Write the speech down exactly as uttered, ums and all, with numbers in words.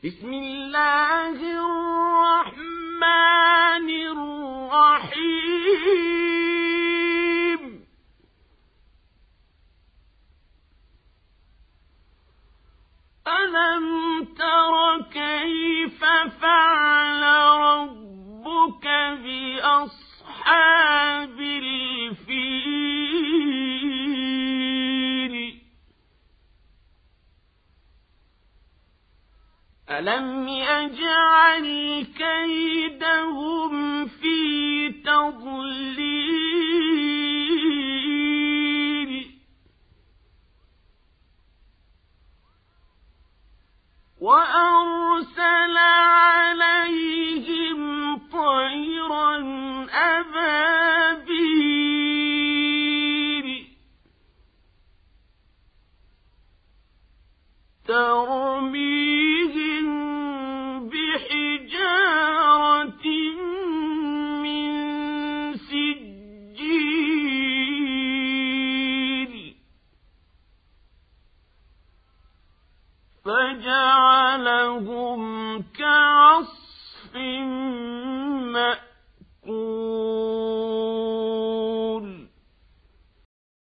بسم الله الرحمن الرحيم ألم تر كيف فعل ربك بأصحاب الفيل ألم يجعل كيدهم في تضليل وأرسل عليهم طيرا أبابيل ترميهم